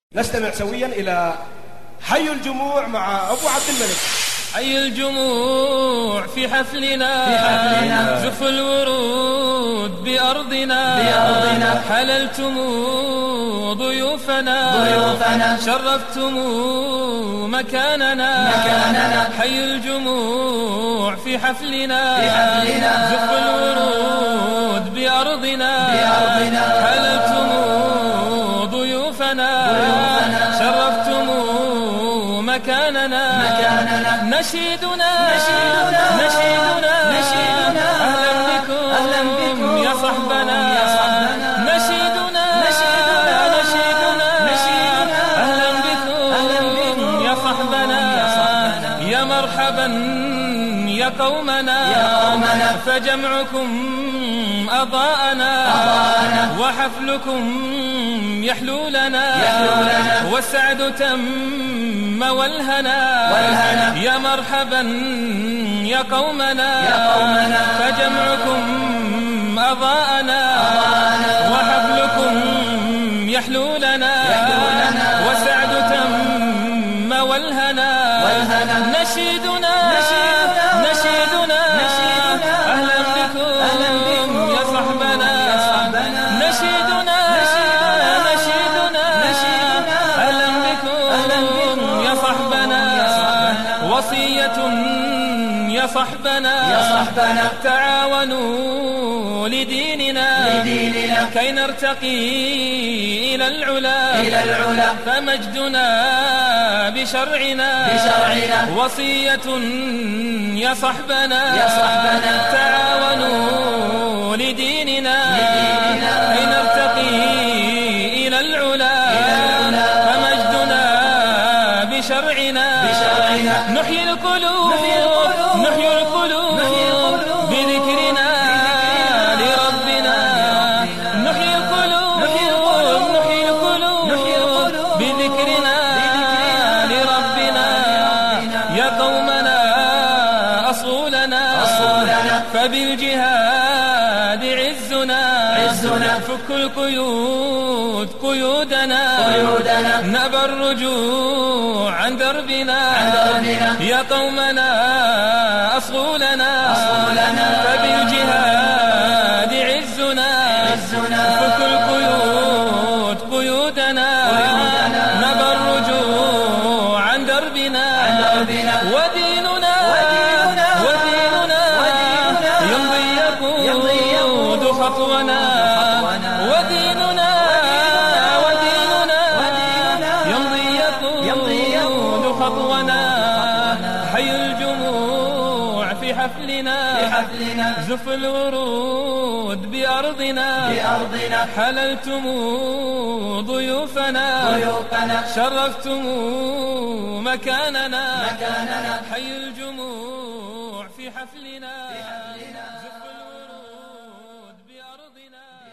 نستمع سويا إلى حي الجموع مع أبو عبد الملك. حي الجموع في حفلنا زف الورود بأرضنا حللتم ضيوفنا شرفتم مكاننا حي الجموع في حفلنا زف الورود بأرضنا حللتم ضيوفنا شرفتم مكاننا نشيدنا أهلا بكم يا صحبنا نشيدنا أهلا بكم يا صحبنا يا مرحبا يا قومنا فجمعكم أضاءنا وحفلكم يحلو لنا والسعد تم والهنا يا مرحبا يا قومنا فجمعكم أضاءنا وحفلكم يحلو لنا والسعد تم والهنا نشيدنا أهلا بكم يا صحبنا نشيدنا أهلا بكم يا صحبنا وصية يا صحبنا تعاونوا لديننا كي نرتقي إلى العلا فمجدنا بشرعنا وصية يا صحبنا تعاونوا لديننا كي نرتقي إلى العلا فمجدنا بشرعنا نحيي القلوب بذكرنا لربنا نحيي القلوب بذكرنا لربنا يا قومنا أصولنا فبالجهاد عزنا فك القيود قيودنا نبى الرجوع عن دربنا يا قومنا أصولنا فبالجهاد عزنا فك القيود قيودنا نبى الرجوع عن دربنا وديننا يمضي يقود خطونا وديننا يمضي يقود خطونا حي الجموع في حفلنا زف الورود بأرضنا حللتم ضيوفنا شرفتم مكاننا حي الجموع في حفلنا